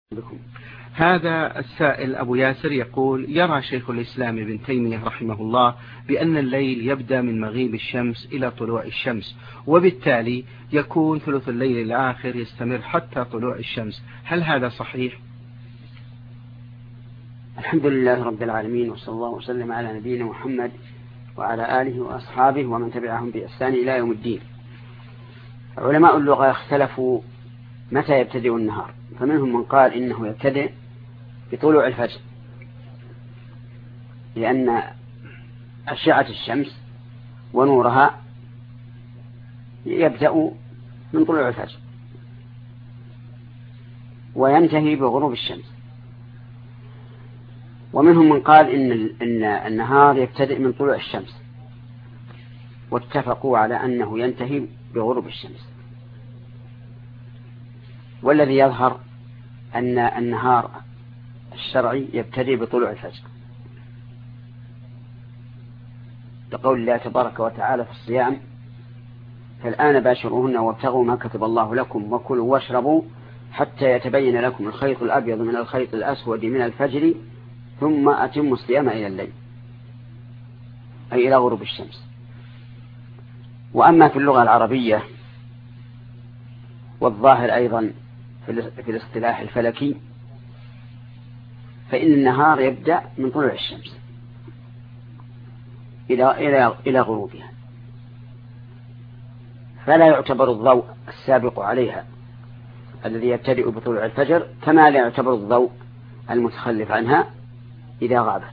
بكم. هذا السائل أبو ياسر يقول: يرى شيخ الإسلام ابن تيمية رحمه الله بأن الليل يبدأ من مغيب الشمس إلى طلوع الشمس، وبالتالي يكون ثلث الليل الآخر يستمر حتى طلوع الشمس، هل هذا صحيح؟ الحمد لله رب العالمين، وصلى الله وسلم على نبينا محمد وعلى آله وأصحابه ومن تبعهم بإحسان إلى يوم الدين. علماء اللغة اختلفوا متى يبتدئ النهار، فمنهم من قال إنه يبتدئ بطلوع الفجر، لأن أشعة الشمس ونورها يبدأ من طلوع الفجر وينتهي بغروب الشمس. ومنهم من قال إن النهار يبتدئ من طلوع الشمس، واتفقوا على أنه ينتهي بغروب الشمس. والذي يظهر أن النهار الشرعي يبتدئ بطلوع الفجر، لقول الله تبارك وتعالى في الصيام: فالآن باشروهن وابتغوا ما كتب الله لكم وكلوا واشربوا حتى يتبين لكم الخيط الأبيض من الخيط الأسود من الفجر ثم أتموا الصيام إلى الليل، أي إلى غروب الشمس. وأما في اللغة العربية والظاهر أيضا في الاصطلاح الفلكي، فإن النهار يبدأ من طلوع الشمس إلى غروبها، فلا يعتبر الضوء السابق عليها الذي يبتدئ بطلوع الفجر كما لا يعتبر الضوء المتخلف عنها إذا غابت.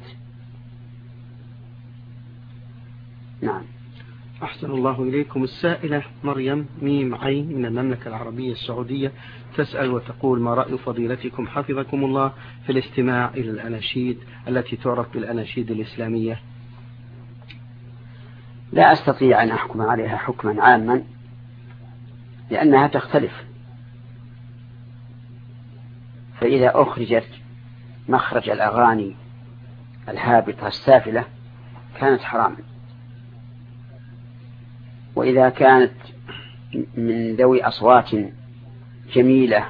نعم. أحسن الله إليكم. السائلة مريم ميم عين من المملكة العربية السعودية تسأل وتقول: ما رأي فضيلتكم حفظكم الله في الاستماع إلى الأناشيد التي تعرف بالأناشيد الإسلامية؟ لا أستطيع أن أحكم عليها حكما عاما، لأنها تختلف، فإذا أخرجت مخرج الأغاني الهابطة السافلة كانت حراما، وإذا كانت من ذوي أصوات جميلة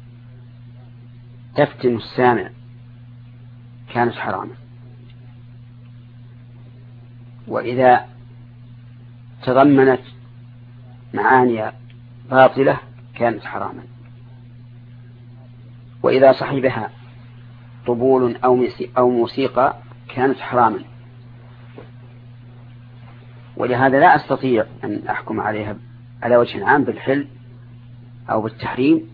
تفتن السامع كانت حراما، وإذا تضمنت معاني باطلة كانت حراما، وإذا صحبها طبول أو موسيقى كانت حراما. ولهذا لا أستطيع أن أحكم عليها على وجه عام بالحل أو بالتحريم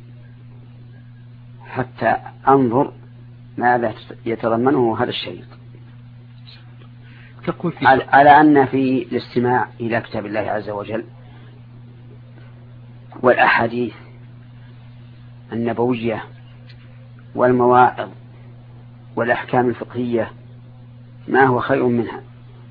حتى أنظر ماذا يتضمنه هذا الشيء، على أن في الاستماع إلى كتاب الله عز وجل والأحاديث النبوية والمواعظ والأحكام الفقهية ما هو خير منها.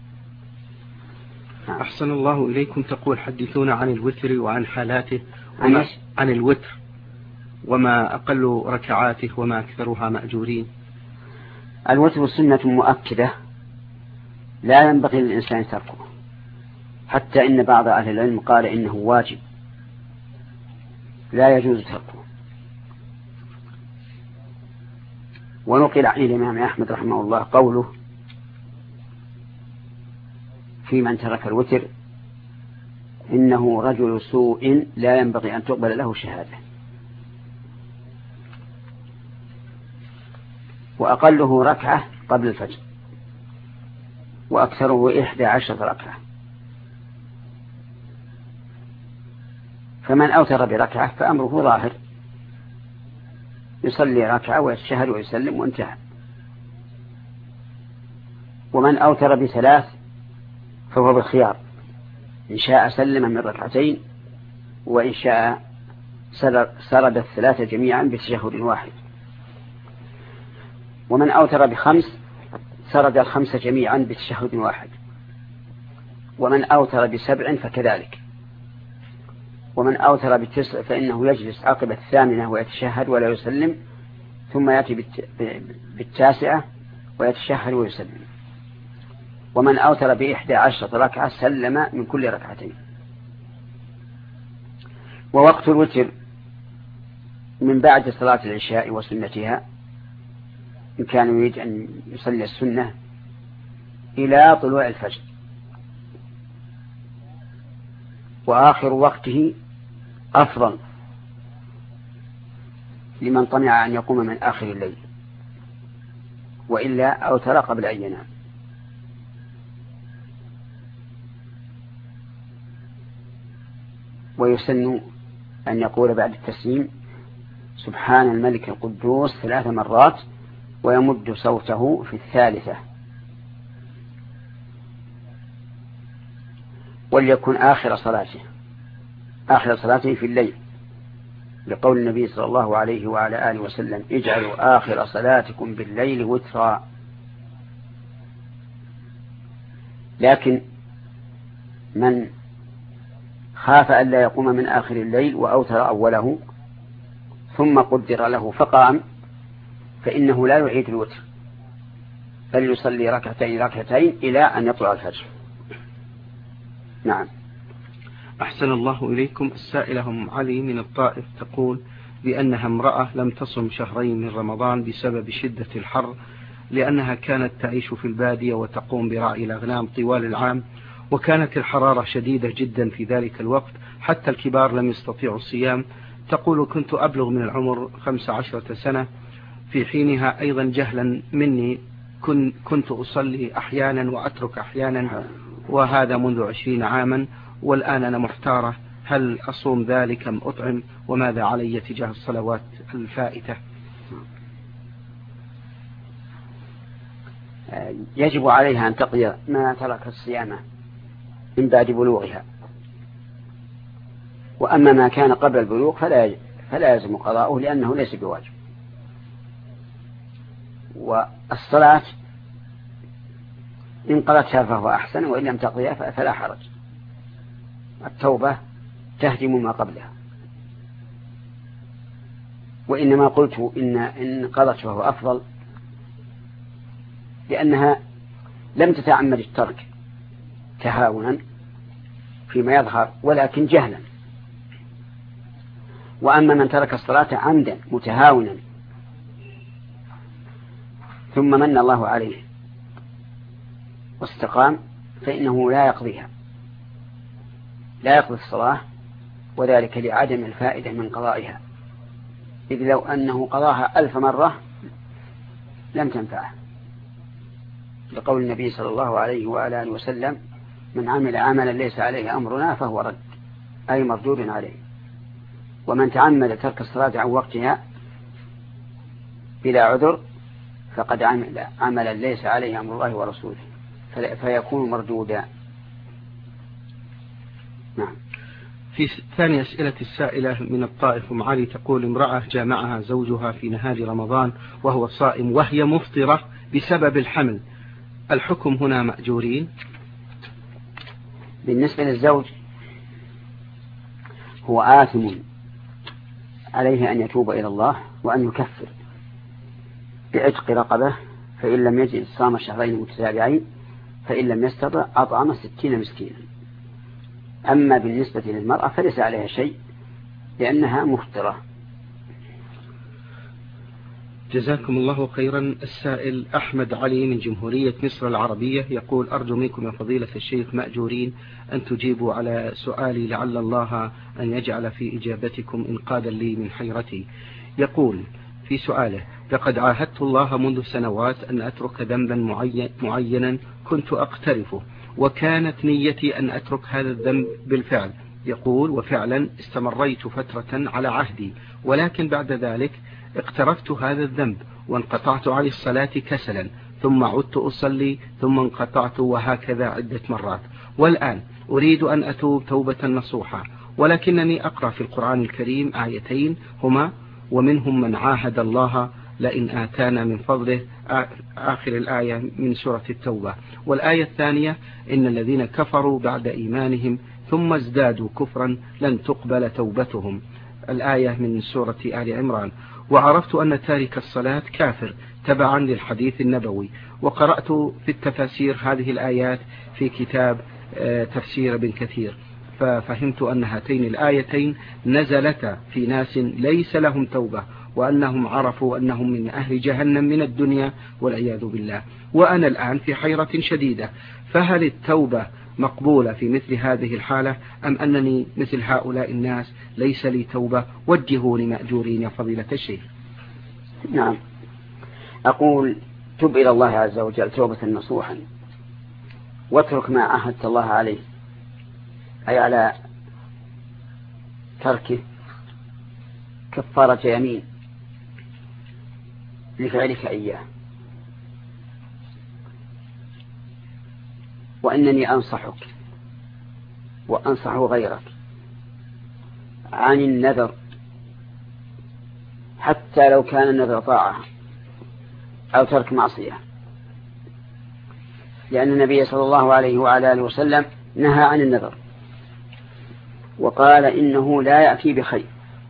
أحسن الله إليكم. تقول: حدثونا عن الوتر وعن حالاته عن الوتر وما أقل ركعاته وما أكثرها مأجورين. الوتر سنة مؤكدة لا ينبغي للإنسان تركه، حتى إن بعض أهل العلم قال إنه واجب لا يجوز تركه. ونقل عن الإمام أحمد رحمه الله قوله في من ترك الوتر: إنه رجل سوء لا ينبغي أن تقبل له شهادة. وأقله ركعة قبل الفجر، وأكثره 11 ركعة. فمن أوتر بركعة فأمره ظاهر، يصلي ركعة ويتشهد ويسلم وانتهى. ومن أوتر بثلاث فهو بالخيار، إن شاء سلم من ركعتين، وإن شاء سرد الثلاثة جميعا بتشهد واحد. ومن أوتر بخمس سرد الخمسة جميعا بتشهد واحد. ومن أوتر ب7 فكذلك. ومن أوتر ب9 فإنه يجلس عقب الثامنة ويتشهد ولا يسلم، ثم يأتي ب9 ويتشهد ويسلم. ومن أوتر ب11 ركعة سلم من كل ركعتين. ووقت الوتر من بعد صلاة العشاء وسنتها إن كان يريد أن يصلي السنة إلى طلوع الفجر، وآخر وقته أفضل لمن طمع أن يقوم من آخر الليل، وإلا أوتر قبل أن ينام. ويسن أن يقول بعد التسليم سبحان الملك القدوس 3 مرات، ويمد صوته في الثالثة. وليكن آخر صلاته في الليل، لقول النبي صلى الله عليه وعلى آله وسلم اجعلوا آخر صلاتكم بالليل وترا. لكن من خاف أن لا يقوم من آخر الليل وأوتر أوله ثم قدر له فقام، فإنه لا يعيد الوتر، بل يصلي ركعتين إلى أن يطلع الفجر. نعم. أحسن الله إليكم. السائلة أم علي من الطائف تقول بأنها امرأة لم تصم شهرين من رمضان بسبب شدة الحر، لأنها كانت تعيش في البادية وتقوم برعي الأغنام طوال العام، وكانت الحرارة شديدة جدا في ذلك الوقت حتى الكبار لم يستطيعوا الصيام. تقول كنت أبلغ من العمر 15 سنة، في حينها أيضا جهلا مني كنت أصلي أحيانا وأترك أحيانا، وهذا منذ 20 عاما، والآن أنا محتارة هل أصوم ذلك أم أطعم، وماذا علي تجاه الصلوات الفائتة؟ يجب عليها أن تقضي ما ترك الصيام من بعد بلوغها، وأما ما كان قبل البلوغ فلا يلزم قضاؤه لأنه ليس بواجب. والصلاة إن قضتها فهو أحسن، وإن لم تقضيها فلا حرج. التوبة تهدم ما قبلها. وإنما قلت إن قضت فهو أفضل لأنها لم تتعمد الترك تهاونا فيما يظهر ولكن جهلا. وأما من ترك الصلاة عمدا متهاونا ثم من الله عليه واستقام فإنه لا يقضي الصلاة، وذلك لعدم الفائدة من قضائها، إذ لو أنه قضاها 1000 مرة لم تنفعه، لقول النبي صلى الله عليه وآله وسلم من عمل عملا ليس عليه أمرنا فهو رد، أي مردود عليه. ومن تعمد ترك الصلاة عن وقتها بلا عذر فقد عمل عملا ليس عليه أمر الله ورسوله فيكون مردودا. نعم. في ثاني أسئلة السائلة من الطائف أم علي تقول امرأة جامعها زوجها في نهار رمضان وهو صائم وهي مفطرة بسبب الحمل، الحكم هنا مأجورين؟ بالنسبة للزوج هو آثم، عليه أن يتوب إلى الله وأن يكفر بعتق رقبة، فإن لم يجد صام شهرين متتابعين، فإن لم يستطع أطعم 60 مسكينا. أما بالنسبة للمرأة فليس عليها شيء لأنها مفطرة. جزاكم الله خيرا. السائل أحمد علي من جمهورية مصر العربية يقول أرجو منكم يا فضيلة الشيخ مأجورين أن تجيبوا على سؤالي لعل الله أن يجعل في إجابتكم إنقاذا لي من حيرتي. يقول في سؤاله لقد عاهدت الله منذ سنوات أن أترك ذنبا معينا كنت أقترفه، وكانت نيتي أن أترك هذا الذنب بالفعل. يقول وفعلا استمريت فترة على عهدي، ولكن بعد ذلك اقترفت هذا الذنب وانقطعت عن الصلاة كسلا، ثم عدت أصلي ثم انقطعت، وهكذا عدة مرات. والآن أريد أن أتوب توبة نصوحة، ولكنني أقرأ في القرآن الكريم آيتين هما ومنهم من عاهد الله لئن آتانا من فضله، آخر الآية من سورة التوبة، والآية الثانية إن الذين كفروا بعد إيمانهم ثم ازدادوا كفرا لن تقبل توبتهم، الآية من سورة آل عمران. وعرفت أن تارك الصلاة كافر تبعا للحديث النبوي، وقرأت في التفاسير هذه الآيات في كتاب تفسير ابن كثير، ففهمت أن هاتين الآيتين نزلتا في ناس ليس لهم توبة، وأنهم عرفوا أنهم من أهل جهنم من الدنيا والعياذ بالله. وأنا الآن في حيرة شديدة، فهل التوبة مقبولة في مثل هذه الحالة، أم أنني مثل هؤلاء الناس ليس لي توبة؟ وجهوني مأجورين يا فضيلة الشيخ. نعم، أقول تب إلى الله عز وجل توبة نصوحا، واترك ما عهدت الله عليه، أي على تركه كفارة يمين لفعلك إياه. وإنني أنصحك وأنصح غيرك عن النذر، حتى لو كان النذر طاعة أو ترك معصية، لأن النبي صلى الله عليه وعلى آله وسلم نهى عن النذر وقال إنه لا يأتي بخير،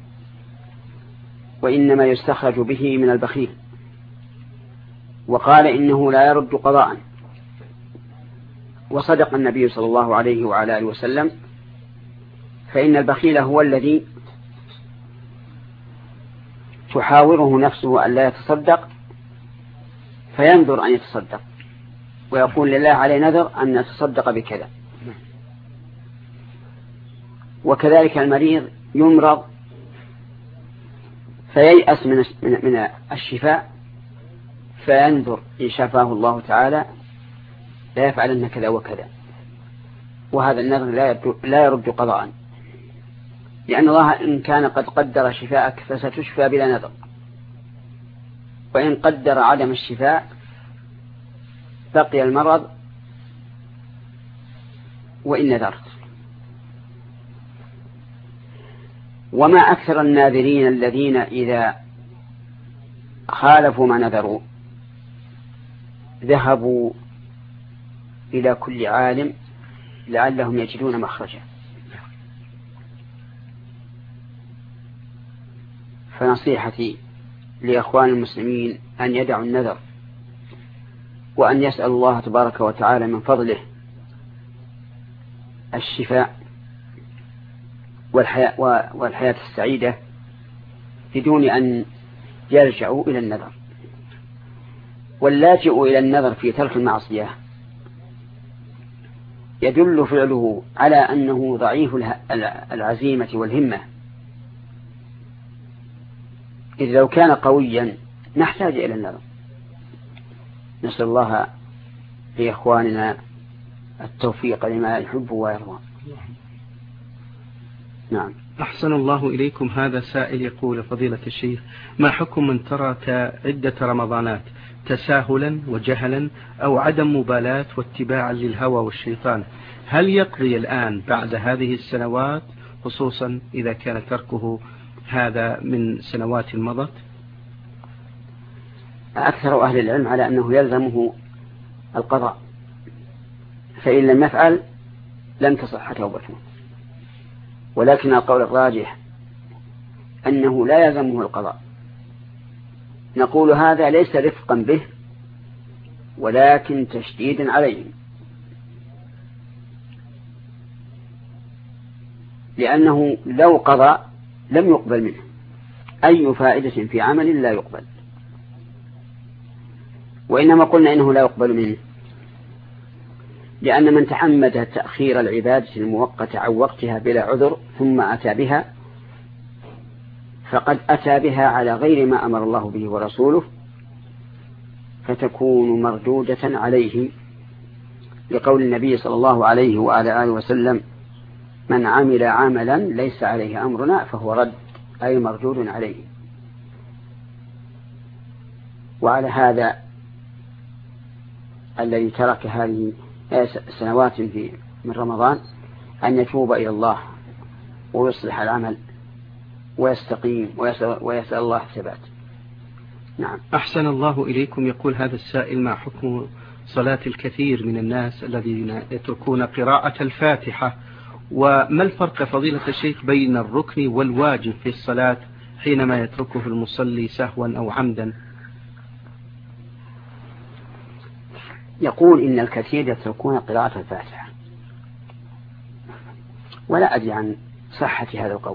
وإنما يستخرج به من البخيل، وقال إنه لا يرد قضاء. وصدق النبي صلى الله عليه وعلى آله وسلم، فإن البخيل هو الذي تحاوره نفسه أن لا يتصدق فينذر أن يتصدق ويقول لله عليه نذر أن يتصدق بكذا. وكذلك المريض يمرض فييأس من الشفاء فينذر إن شفاه الله تعالى لا يفعلن كذا وكذا، وهذا النذر لا يرد قضاء، لأن الله إن كان قد قدر شفاءك فستشفى بلا نذر، وإن قدر عدم الشفاء بقي المرض وإن نذرت. وما أكثر الناذرين الذين إذا خالفوا ما نذروا ذهبوا إلى كل عالم لعلهم يجدون مخرجا. فنصيحتي لإخوان المسلمين أن يدعوا النذر، وأن يسأل الله تبارك وتعالى من فضله الشفاء والحياة السعيدة بدون أن يلجأوا إلى النذر. واللاجئ إلى النذر في ترك المعصية يدل فعله على أنه ضعيف العزيمة والهمة، إذ لو كان قويا نحتاج إلى النذر. نسأل الله لإخواننا التوفيق لما يحب ويرضى. نعم. أحسن الله إليكم. هذا سائل يقول فضيلة الشيخ: ما حكم من ترك عدة رمضانات تساهلا وجهلا أو عدم مبالاة واتباعا للهوى والشيطان؟ هل يقضي الآن بعد هذه السنوات، خصوصا إذا كان تركه هذا من سنوات مضت؟ أكثر أهل العلم على أنه يلزمه القضاء، فإن لم يفعل لم تصح توبته، ولكن القول الراجح أنه لا يلزمه القضاء. نقول هذا ليس رفقا به ولكن تشديد عليه، لأنه لو قضى لم يقبل منه أي فائدة في عمل لا يقبل، وإنما قلنا إنه لا يقبل منه لأن من تحمد تأخير العبادة المؤقتة عن وقتها بلا عذر ثم أتى بها فقد أتى بها على غير ما أمر الله به ورسوله، فتكون مردودة عليه، لقول النبي صلى الله عليه وعلى آله وسلم: من عمل عملا ليس عليه أمرنا فهو رد، أي مردود عليه. وعلى هذا الذي ترك هذه سنوات من رمضان أن يتوب إلى الله ويصلح العمل ويستقيم ويسأل الله الثبات. نعم. أحسن الله إليكم. يقول هذا السائل: ما حكم صلاة الكثير من الناس الذين يتركون قراءة الفاتحة، وما الفرق فضيلة الشيخ بين الركن والواجب في الصلاة حينما يتركه المصلي سهوا أو عمدا؟ يقول إن الكثير يتركون قراءة الفاتحة، ولا أدري عن صحة هذا القول،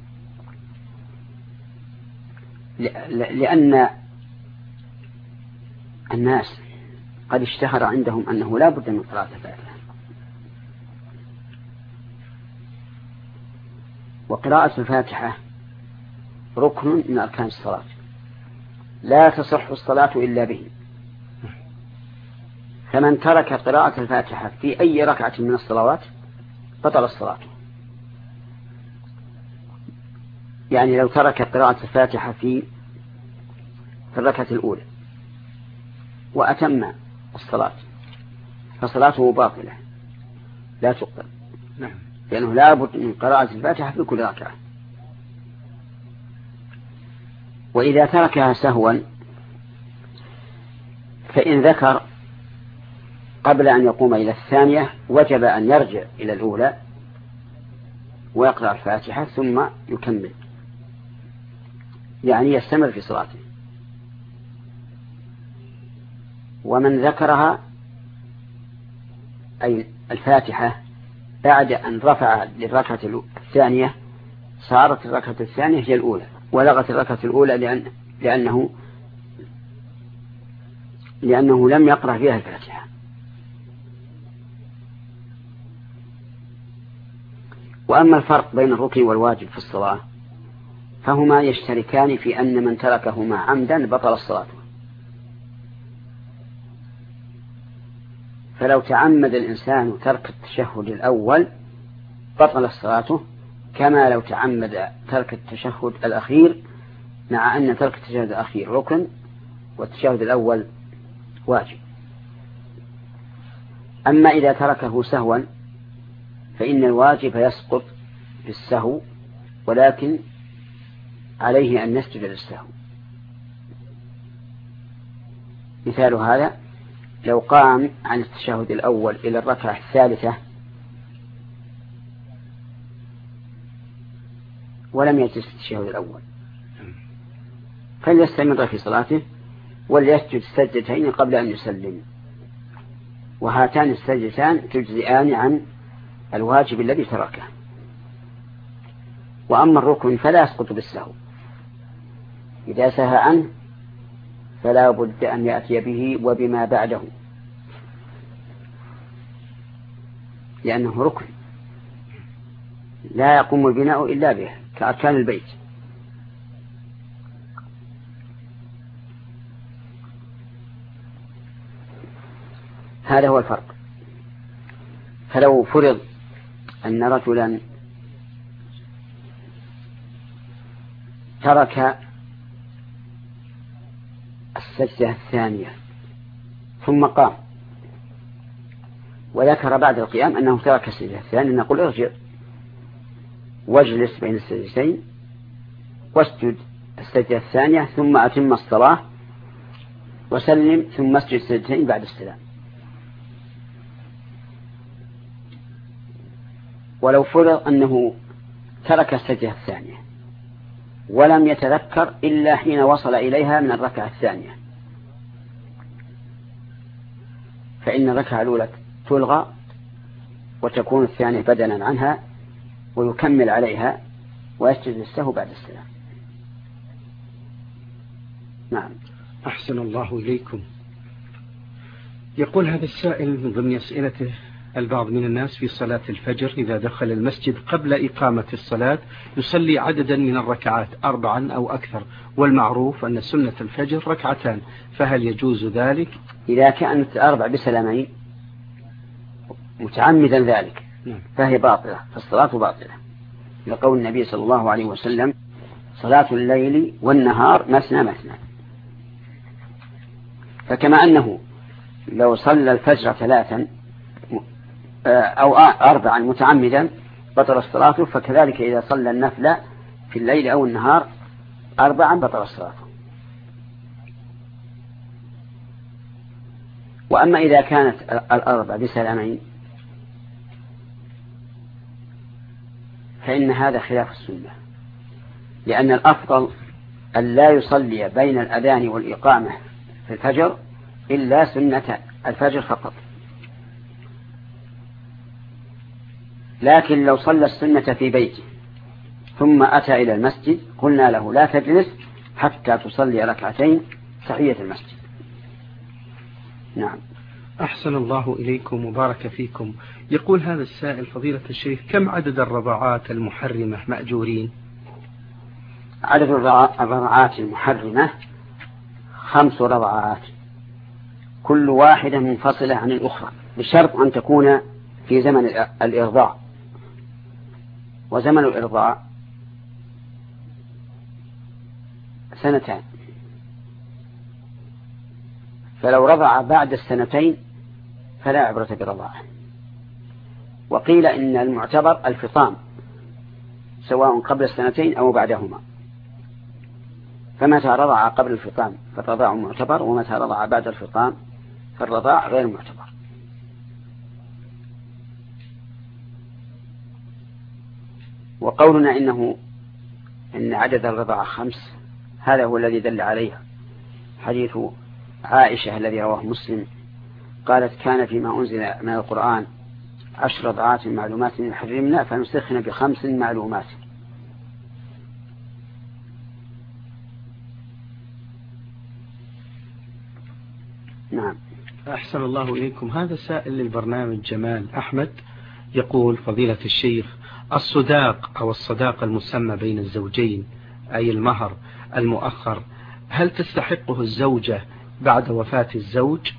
لأن الناس قد اشتهر عندهم أنه لا بد من قراءة الفاتحة، وقراءة الفاتحة ركن من أركان الصلاة، لا تصح الصلاة إلا به. فمن ترك قراءة الفاتحة في أي ركعة من الصلوات بطل الصلاة. يعني لو ترك قراءة الفاتحة في الركعة الأولى وأتم الصلاة فصلاته باطلة لا تقبل، لأنه لا بد من قراءة الفاتحة في كل ركعة. وإذا تركها سهوا فإن ذكر قبل أن يقوم إلى الثانية وجب أن يرجع إلى الأولى ويقرأ الفاتحة ثم يكمل، يعني يستمر في صلاته. ومن ذكرها أي الفاتحة بعد أن رفع للركعة الثانية صارت الركعة الثانية هي الأولى ولغت الركعة الأولى لأنه لم يقرأ فيها الفاتحة. وأما الفرق بين الركن والواجب في الصلاة فهما يشتركان في أن من تركهما عمدا بطل الصلاة. فلو تعمد الإنسان ترك التشهد الأول بطل صلاته، كما لو تعمد ترك التشهد الأخير، مع أن ترك التشهد الأخير ركن والتشهد الأول واجب. أما إذا تركه سهوا فإن الواجب يسقط بالسهو، ولكن عليه أن يسجد للسهو. مثال هذا لو قام عن التشهد الأول إلى الركعة الثالثة ولم يجلس التشهد الأول فليستمر في صلاته وليسجد سجدتين قبل أن يسلم، وهاتان السجدتان تجزئان عن الواجب الذي تركه. وأما الركن فلا يسقط بالسهو، إذا سهى عنه فلا بد أن يأتي به وبما بعده، لأنه ركن لا يقوم البناء إلا به كأركان البيت. هذا هو الفرق. فلو فرض أن رجلا ترك السجدة الثانية ثم قام وذكر بعد القيام أنه ترك السجدة الثانية، نقول ارجع واجلس بين السجدتين واسجد السجدة الثانية ثم أتم الصلاة وسلم ثم اسجد السجدتين بعد السلام. ولو فرض أنه ترك السجدة الثانية ولم يتذكر إلا حين وصل إليها من الركعة الثانية، فإن الركعة الأولى تلغى وتكون الثانية بدلا عنها ويكمل عليها ويسجد السهو بعد السلام. نعم. أحسن الله إليكم. يقول هذا السائل من ضمن أسئلته: البعض من الناس في صلاة الفجر إذا دخل المسجد قبل إقامة الصلاة يصلي عددا من الركعات 4 أو أكثر، والمعروف أن سنة الفجر 2 فهل يجوز ذلك؟ إذا كانت 4 بسلامين متعمدا ذلك فهي باطلة، فالصلاة باطلة، لقول النبي صلى الله عليه وسلم: صلاة الليل والنهار مثنى مثنى. فكما أنه لو صلى الفجر 3 أو 4 متعمدا بطل الصلاة، فكذلك إذا صلى النفل في الليل أو النهار 4 بطل الصلاة. وأما إذا كانت 4 بسلامين فإن هذا خلاف السنة، لأن الأفضل أن لا يصلي بين الأذان والإقامة في الفجر إلا سنة الفجر فقط. لكن لو صلى السنة في بيته ثم أتى إلى المسجد قلنا له لا تجلس حتى تصلي ركعتين تحية المسجد. نعم. أحسن الله إليكم وبارك فيكم. يقول هذا السائل فضيلة الشيخ: كم عدد الرضاعات المحرمة مأجورين؟ عدد الرضاعات المحرمة 5 رضاعات، كل واحدة منفصلة عن الأخرى، بشرط أن تكون في زمن الإرضاع. وزمن الإرضاع 2 فلو رضع بعد 2 فلا عبرة برضاعه. وقيل إن المعتبر الفطام سواء قبل 2 أو بعدهما، فمتى رضع قبل الفطام فالرضاع معتبر، ومتى رضع بعد الفطام فالرضاع غير معتبر. وقولنا إن عدد الرضاع 5 هذا هو الذي دل عليه حديث عائشة الذي رواه مسلم، قالت: كان فيما أنزل من القرآن 10 رضعات معلومات يحرمنا فنسخن ب5 معلومات. نعم. أحسن الله إليكم. هذا سائل للبرنامج جمال أحمد يقول: فضيلة الشيخ، الصداق أو الصداقة المسمى بين الزوجين أي المهر المؤخر هل تستحقه الزوجة بعد وفاة الزوج؟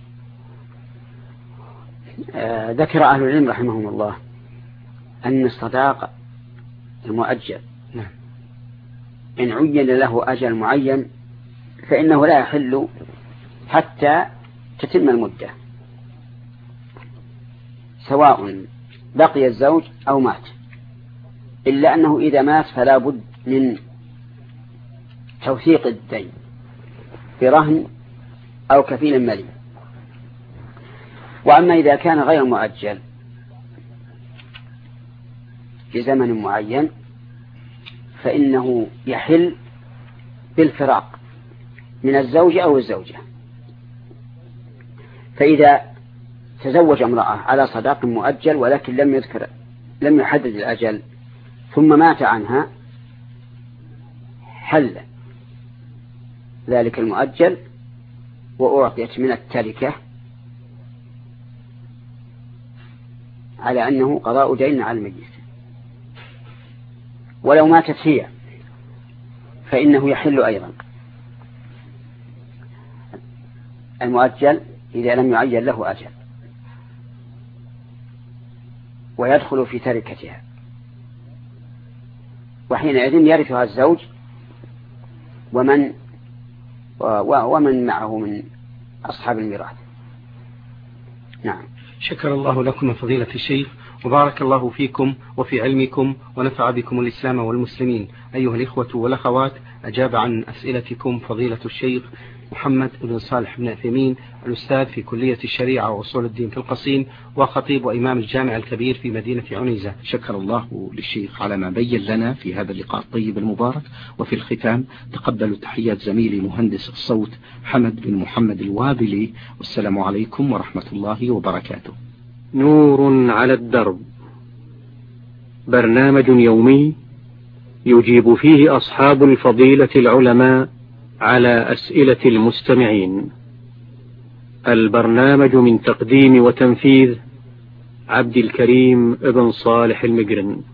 ذكر أهل العلم رحمهم الله أن الصداق المؤجل إن عين له أجل معين فإنه لا يحل حتى تتم المدة، سواء بقي الزوج أو مات، إلا أنه إذا مات فلا بد من توثيق الدين برهن أو كفيل مالي. وأما إذا كان غير مؤجل في زمن معين فإنه يحل بالفراق من الزوج أو الزوجة. فإذا تزوج امرأة على صداق مؤجل ولكن لم يحدد الأجل ثم مات عنها حل ذلك المؤجل وأعطيت من التركة على أنه قضاء دين على الميت. ولو ماتت هي فإنه يحل أيضا المؤجل إذا لم يعين له أجل، ويدخل في تركتها، وحينئذ يرثها الزوج ومن معه من أصحاب الميراث. نعم. شكر الله لكم فضيلة الشيخ، وبارك الله فيكم وفي علمكم، ونفع بكم الإسلام والمسلمين. أيها الإخوة والأخوات، أجاب عن أسئلتكم فضيلة الشيخ محمد بن صالح بن عثيمين، الأستاذ في كلية الشريعة وأصول الدين في القصيم، وخطيب وإمام الجامع الكبير في مدينة عنيزة. شكر الله للشيخ على ما بين لنا في هذا اللقاء الطيب المبارك. وفي الختام تقبلوا تحيات زميلي مهندس الصوت حمد بن محمد الوابلي، والسلام عليكم ورحمة الله وبركاته. نور على الدرب، برنامج يومي يجيب فيه أصحاب الفضيلة العلماء على أسئلة المستمعين. البرنامج من تقديم وتنفيذ عبد الكريم ابن صالح المقرن.